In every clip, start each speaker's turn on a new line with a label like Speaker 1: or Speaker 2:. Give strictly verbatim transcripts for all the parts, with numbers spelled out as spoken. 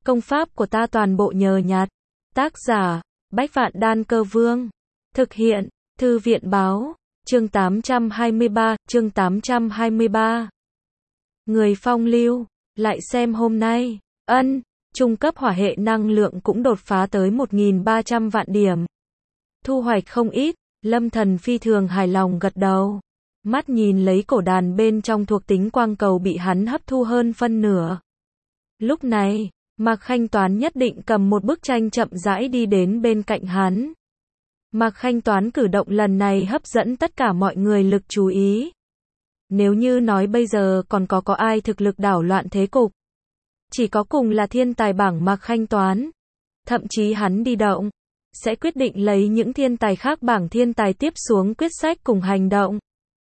Speaker 1: Công pháp của ta toàn bộ nhờ nhặt. Tác giả, Bách Vạn Đan Cơ Vương. Thực hiện, Thư viện Báo. Chương tám trăm hai mươi ba, chương tám trăm hai mươi ba. Người phong lưu, lại xem hôm nay, ân, trung cấp hỏa hệ năng lượng cũng đột phá tới một nghìn ba trăm vạn điểm. Thu hoạch không ít, Lâm Thần phi thường hài lòng gật đầu. Mắt nhìn lấy cổ đàn bên trong thuộc tính quang cầu bị hắn hấp thu hơn phân nửa. Lúc này, Mạc Khanh Toán nhất định cầm một bức tranh chậm rãi đi đến bên cạnh hắn. Mạc Khanh Toán cử động lần này hấp dẫn tất cả mọi người lực chú ý. Nếu như nói bây giờ còn có có ai thực lực đảo loạn thế cục, chỉ có cùng là thiên tài bảng Mạc Khanh Toán. Thậm chí hắn đi động, sẽ quyết định lấy những thiên tài khác bảng thiên tài tiếp xuống quyết sách cùng hành động.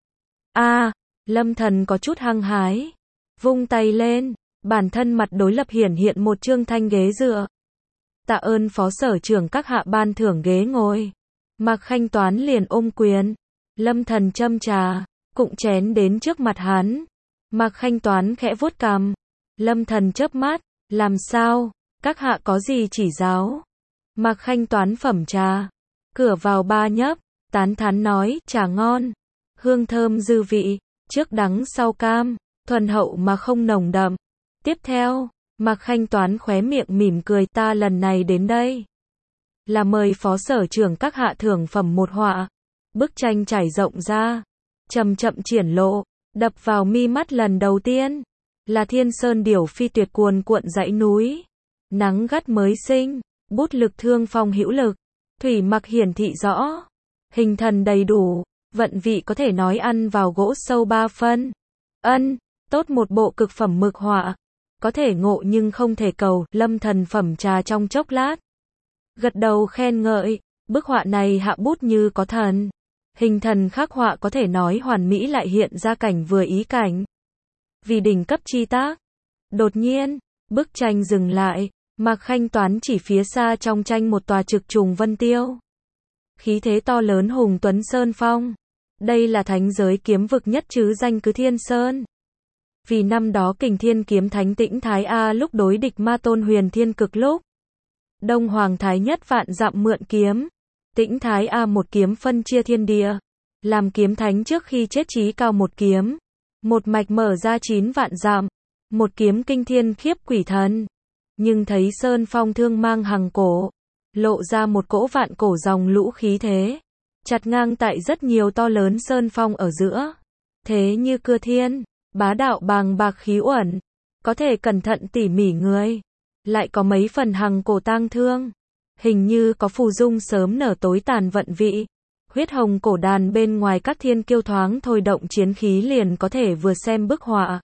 Speaker 1: A, à, Lâm Thần có chút hăng hái, vung tay lên, bản thân mặt đối lập hiển hiện một trương thanh ghế dựa. Tạ ơn phó sở trưởng các hạ ban thưởng ghế ngồi. Mạc Khanh Toán liền ôm quyền. Lâm Thần châm trà, cụng chén đến trước mặt hắn. Mạc Khanh Toán khẽ vuốt cằm. Lâm Thần chớp mắt, làm sao, các hạ có gì chỉ giáo? Mạc Khanh Toán phẩm trà, cửa vào ba nhấp, tán thán nói, trà ngon, hương thơm dư vị, trước đắng sau cam, thuần hậu mà không nồng đậm. Tiếp theo, Mạc Khanh Toán khóe miệng mỉm cười, ta lần này đến đây là mời phó sở trưởng các hạ thưởng phẩm một họa. Bức tranh trải rộng ra, chậm chậm triển lộ, đập vào mi mắt lần đầu tiên là thiên sơn điểu phi tuyệt cuồn cuộn dãy núi, nắng gắt mới sinh, bút lực thương phong hữu lực, thủy mặc hiển thị rõ, hình thần đầy đủ, vận vị có thể nói ăn vào gỗ sâu ba phân. Ân, tốt một bộ cực phẩm mực họa, có thể ngộ nhưng không thể cầu. Lâm Thần phẩm trà trong chốc lát, gật đầu khen ngợi, bức họa này hạ bút như có thần, hình thần khắc họa có thể nói hoàn mỹ, lại hiện ra cảnh vừa ý cảnh. Vì đỉnh cấp chi tác. Đột nhiên, bức tranh dừng lại, Mạc Khanh Toán chỉ phía xa trong tranh một tòa trực trùng vân tiêu. Khí thế to lớn hùng tuấn sơn phong. Đây là thánh giới kiếm vực nhất chứ danh cứ Thiên Sơn. Vì năm đó Kình Thiên kiếm thánh Tĩnh Thái A lúc đối địch Ma Tôn Huyền Thiên Cực lúc, Đông Hoàng Thái Nhất vạn dặm mượn kiếm, Tĩnh Thái A một kiếm phân chia thiên địa, làm kiếm thánh trước khi chết chí cao một kiếm, một mạch mở ra chín vạn dặm, một kiếm kinh thiên khiếp quỷ thần. Nhưng thấy sơn phong thương mang hằng cổ, lộ ra một cỗ vạn cổ dòng lũ khí thế, chặt ngang tại rất nhiều to lớn sơn phong ở giữa. Thế như cưa thiên, bá đạo bàng bạc khí uẩn, có thể cẩn thận tỉ mỉ người, lại có mấy phần hằng cổ tang thương, hình như có phù dung sớm nở tối tàn vận vị. Huyết hồng cổ đàn bên ngoài các thiên kiêu thoáng thôi động chiến khí liền có thể vừa xem bức họa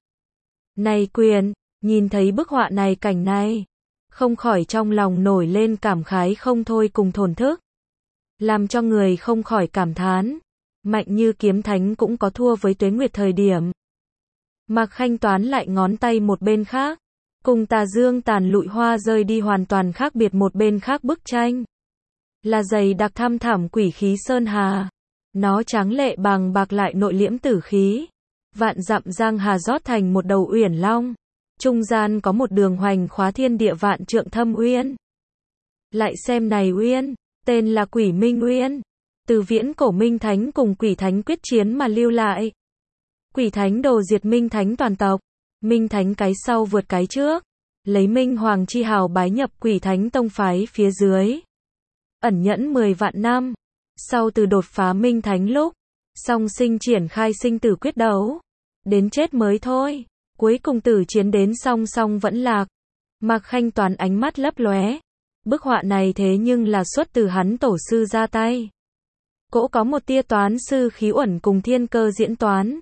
Speaker 1: này quyền, nhìn thấy bức họa này cảnh này, không khỏi trong lòng nổi lên cảm khái không thôi cùng thổn thức, làm cho người không khỏi cảm thán, mạnh như kiếm thánh cũng có thua với Tuế Nguyệt thời điểm. Mạc Khanh Toán lại ngón tay một bên khác, cùng tà dương tàn lụi hoa rơi đi hoàn toàn khác biệt. Một bên khác bức tranh là dày đặc thăm thẳm quỷ khí sơn hà, nó tráng lệ bàng bạc lại nội liễm tử khí, vạn dặm giang hà rót thành một đầu uyển long, trung gian có một đường hoành khóa thiên địa vạn trượng thâm uyên. Lại xem này uyên, tên là Quỷ Minh Uyên, từ viễn cổ Minh Thánh cùng Quỷ Thánh quyết chiến mà lưu lại. Quỷ Thánh đồ diệt Minh Thánh toàn tộc, Minh Thánh cái sau vượt cái trước, lấy Minh Hoàng chi hào bái nhập Quỷ Thánh tông phái phía dưới, ẩn nhẫn mười vạn năm, sau từ đột phá Minh Thánh lúc, song sinh triển khai sinh tử quyết đấu, đến chết mới thôi, cuối cùng tử chiến đến song song vẫn lạc. Mạc Khanh Toán ánh mắt lấp lóe, bức họa này thế nhưng là xuất từ hắn tổ sư ra tay. Cỗ có một tia toán sư khí uẩn cùng thiên cơ diễn toán,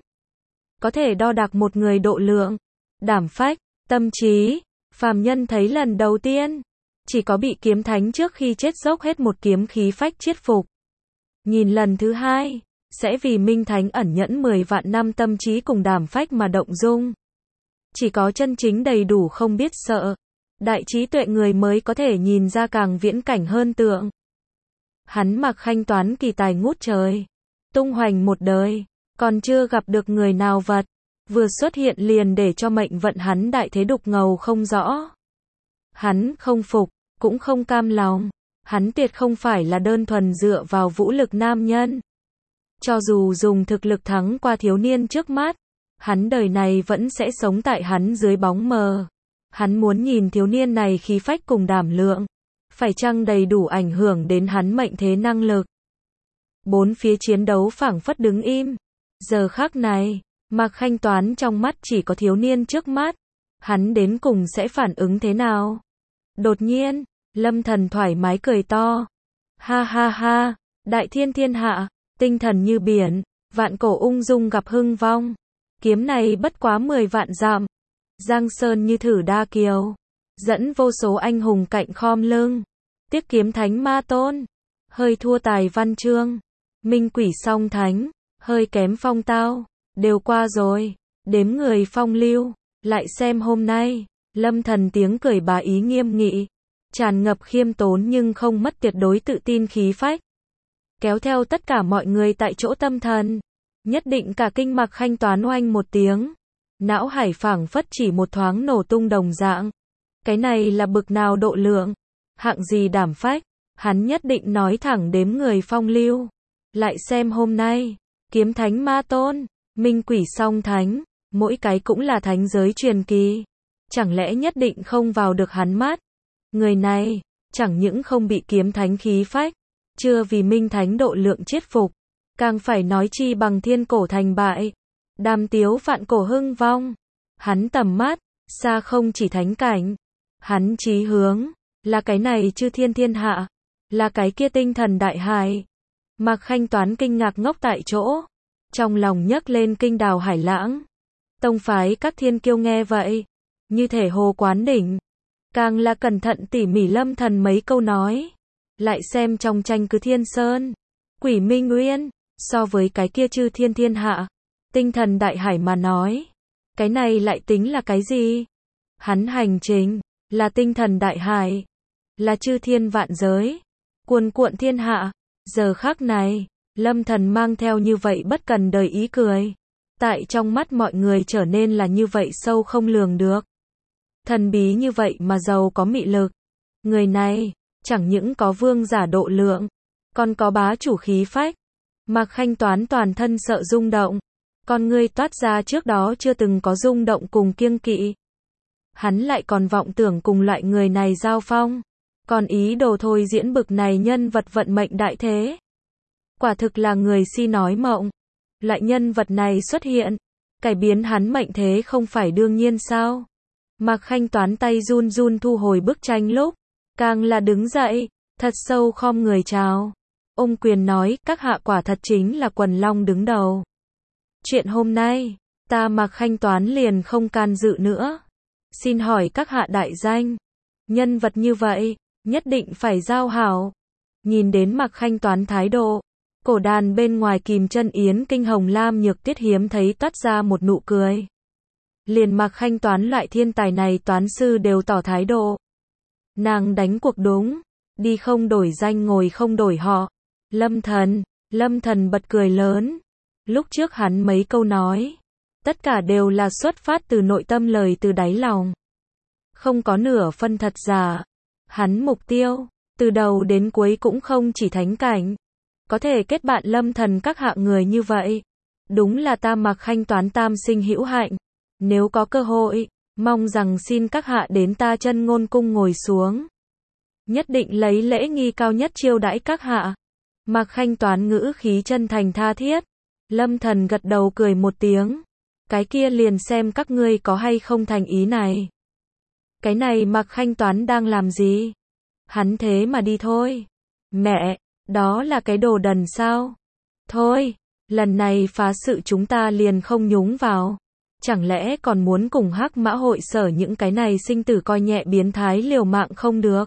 Speaker 1: có thể đo đạc một người độ lượng, đảm phách, tâm trí, phàm nhân thấy lần đầu tiên, chỉ có bị kiếm thánh trước khi chết dốc hết một kiếm khí phách chiết phục. Nhìn lần thứ hai, sẽ vì Minh Thánh ẩn nhẫn mười vạn năm tâm trí cùng đảm phách mà động dung. Chỉ có chân chính đầy đủ không biết sợ, đại trí tuệ người mới có thể nhìn ra càng viễn cảnh hơn tượng. Hắn Mạc Khanh Toán kỳ tài ngút trời, tung hoành một đời, còn chưa gặp được người nào vật, vừa xuất hiện liền để cho mệnh vận hắn đại thế đục ngầu không rõ. Hắn không phục, cũng không cam lòng. Hắn tuyệt không phải là đơn thuần dựa vào vũ lực nam nhân. Cho dù dùng thực lực thắng qua thiếu niên trước mắt, hắn đời này vẫn sẽ sống tại hắn dưới bóng mờ. Hắn muốn nhìn thiếu niên này khí phách cùng đảm lượng, phải chăng đầy đủ ảnh hưởng đến hắn mệnh thế năng lực. Bốn phía chiến đấu phảng phất đứng im. Giờ khắc này, Mạc Khanh Toán trong mắt chỉ có thiếu niên trước mắt. Hắn đến cùng sẽ phản ứng thế nào? Đột nhiên, Lâm Thần thoải mái cười to. Ha ha ha, đại thiên thiên hạ, tinh thần như biển, vạn cổ ung dung gặp hưng vong. Kiếm này bất quá mười vạn dặm. Giang sơn như thử đa kiều, dẫn vô số anh hùng cạnh khom lưng. Tiếc kiếm thánh ma tôn, hơi thua tài văn chương. Minh quỷ song thánh, hơi kém phong tao, đều qua rồi. Đếm người phong lưu, lại xem hôm nay. Lâm Thần tiếng cười bá ý nghiêm nghị, tràn ngập khiêm tốn nhưng không mất tuyệt đối tự tin khí phách. Kéo theo tất cả mọi người tại chỗ tâm thần. Nhất định cả kinh Mạc Khanh Toán oanh một tiếng. Não hải phảng phất chỉ một thoáng nổ tung đồng dạng. Cái này là bực nào độ lượng, hạng gì đảm phách, hắn nhất định nói thẳng đếm người phong lưu. Lại xem hôm nay, kiếm thánh ma tôn, minh quỷ song thánh, mỗi cái cũng là thánh giới truyền kỳ. Chẳng lẽ nhất định không vào được hắn mắt? Người này, chẳng những không bị kiếm thánh khí phách, chưa vì minh thánh độ lượng chết phục, càng phải nói chi bằng thiên cổ thành bại. Đàm tiếu vạn cổ hưng vong. Hắn tầm mắt, xa không chỉ thánh cảnh. Hắn chí hướng, là cái này chư thiên thiên hạ, là cái kia tinh thần đại hải. Mạc Khanh Toán kinh ngạc ngốc tại chỗ, trong lòng nhấc lên kinh đào hải lãng. Tông phái các thiên kiêu nghe vậy, như thể hồ quán đỉnh. Càng là cẩn thận tỉ mỉ Lâm Thần mấy câu nói. Lại xem trong tranh cứ thiên sơn, quỷ minh nguyên, so với cái kia chư thiên thiên hạ, tinh thần đại hải mà nói, cái này lại tính là cái gì? Hắn hành trình, là tinh thần đại hải, là chư thiên vạn giới, cuồn cuộn thiên hạ. Giờ khắc này, Lâm Thần mang theo như vậy bất cần đời ý cười. Tại trong mắt mọi người trở nên là như vậy sâu không lường được. Thần bí như vậy mà giàu có mị lực. Người này, chẳng những có vương giả độ lượng, còn có bá chủ khí phách. Mạc Khanh Toán toàn thân sợ rung động. Con ngươi toát ra trước đó chưa từng có rung động cùng kiêng kỵ. Hắn lại còn vọng tưởng cùng loại người này giao phong. Còn ý đồ thôi diễn bực này nhân vật vận mệnh đại thế. Quả thực là người si nói mộng. Loại nhân vật này xuất hiện, cải biến hắn mệnh thế không phải đương nhiên sao? Mạc Khanh Toán tay run run thu hồi bức tranh lúc, càng là đứng dậy, thật sâu khom người chào. Ôm quyền nói, các hạ quả thật chính là quần long đứng đầu. Chuyện hôm nay, ta Mạc Khanh Toán liền không can dự nữa. Xin hỏi các hạ đại danh. Nhân vật như vậy, nhất định phải giao hảo. Nhìn đến Mạc Khanh Toán thái độ, cổ đàn bên ngoài Kìm Chân Yến kinh hồng lam nhược tuyết hiếm thấy toát ra một nụ cười. Liền Mạc Khanh Toán loại thiên tài này toán sư đều tỏ thái độ. Nàng đánh cuộc đúng, đi không đổi danh ngồi không đổi họ. Lâm Thần, Lâm Thần bật cười lớn. Lúc trước hắn mấy câu nói, tất cả đều là xuất phát từ nội tâm lời từ đáy lòng. Không có nửa phân thật giả. Hắn mục tiêu, từ đầu đến cuối cũng không chỉ thánh cảnh. Có thể kết bạn Lâm Thần các hạng người như vậy. Đúng là ta Mạc Khanh Toán tam sinh hữu hạnh. Nếu có cơ hội, mong rằng xin các hạ đến ta Chân Ngôn cung ngồi xuống. Nhất định lấy lễ nghi cao nhất chiêu đãi các hạ. Mạc Khanh Toán ngữ khí chân thành tha thiết. Lâm Thần gật đầu cười một tiếng. Cái kia liền xem các ngươi có hay không thành ý này. Cái này Mạc Khanh Toán đang làm gì? Hắn thế mà đi thôi. Mẹ, đó là cái đồ đần sao? Thôi, lần này phá sự chúng ta liền không nhúng vào. Chẳng lẽ còn muốn cùng Hắc Mã hội sở những cái này sinh tử coi nhẹ biến thái liều mạng không được?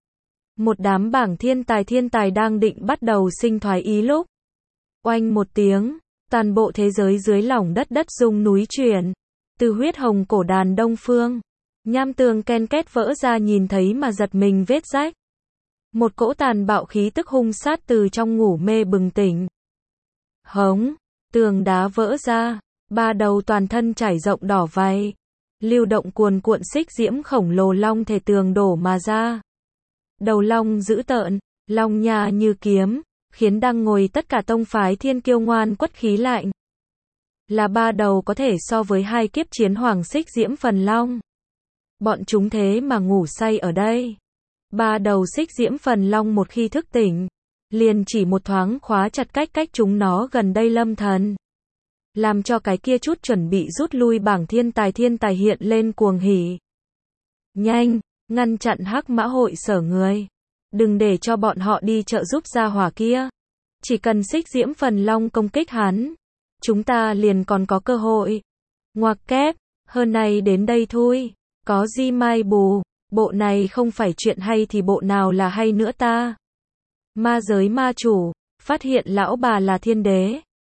Speaker 1: Một đám bảng thiên tài thiên tài đang định bắt đầu sinh thoái ý lúc. Oanh một tiếng, toàn bộ thế giới dưới lòng đất đất rung núi chuyển. Từ huyết hồng cổ đàn đông phương, nham tường ken két vỡ ra nhìn thấy mà giật mình vết rách. Một cỗ tàn bạo khí tức hung sát từ trong ngủ mê bừng tỉnh. Hống, tường đá vỡ ra, ba đầu toàn thân trải rộng đỏ vảy. Lưu động cuồn cuộn xích diễm khổng lồ long thể tường đổ mà ra. Đầu long dữ tợn, long nha như kiếm, khiến đang ngồi tất cả tông phái thiên kiêu ngoan quất khí lạnh. Là ba đầu có thể so với hai kiếp chiến hoàng xích diễm phần long. Bọn chúng thế mà ngủ say ở đây. Ba đầu xích diễm phần long một khi thức tỉnh, liền chỉ một thoáng khóa chặt cách cách chúng nó gần đây lâm thần. Làm cho cái kia chút chuẩn bị rút lui bảng thiên tài thiên tài hiện lên cuồng hỉ. Nhanh, ngăn chặn hắc mã hội sở người. Đừng để cho bọn họ đi trợ giúp gia hỏa kia. Chỉ cần xích diễm phần long công kích hắn, chúng ta liền còn có cơ hội. Ngoặc kép, hơn này đến đây thôi. Có gì mai bù, bộ này không phải chuyện hay thì bộ nào là hay nữa ta. Ma giới ma chủ, phát hiện lão bà là thiên đế.